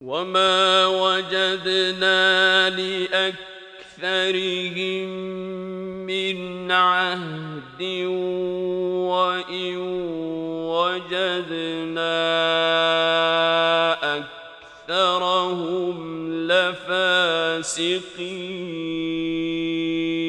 وما وجدنا لأكثرهم من عهد وإن وجدنا أكثرهم لفاسقين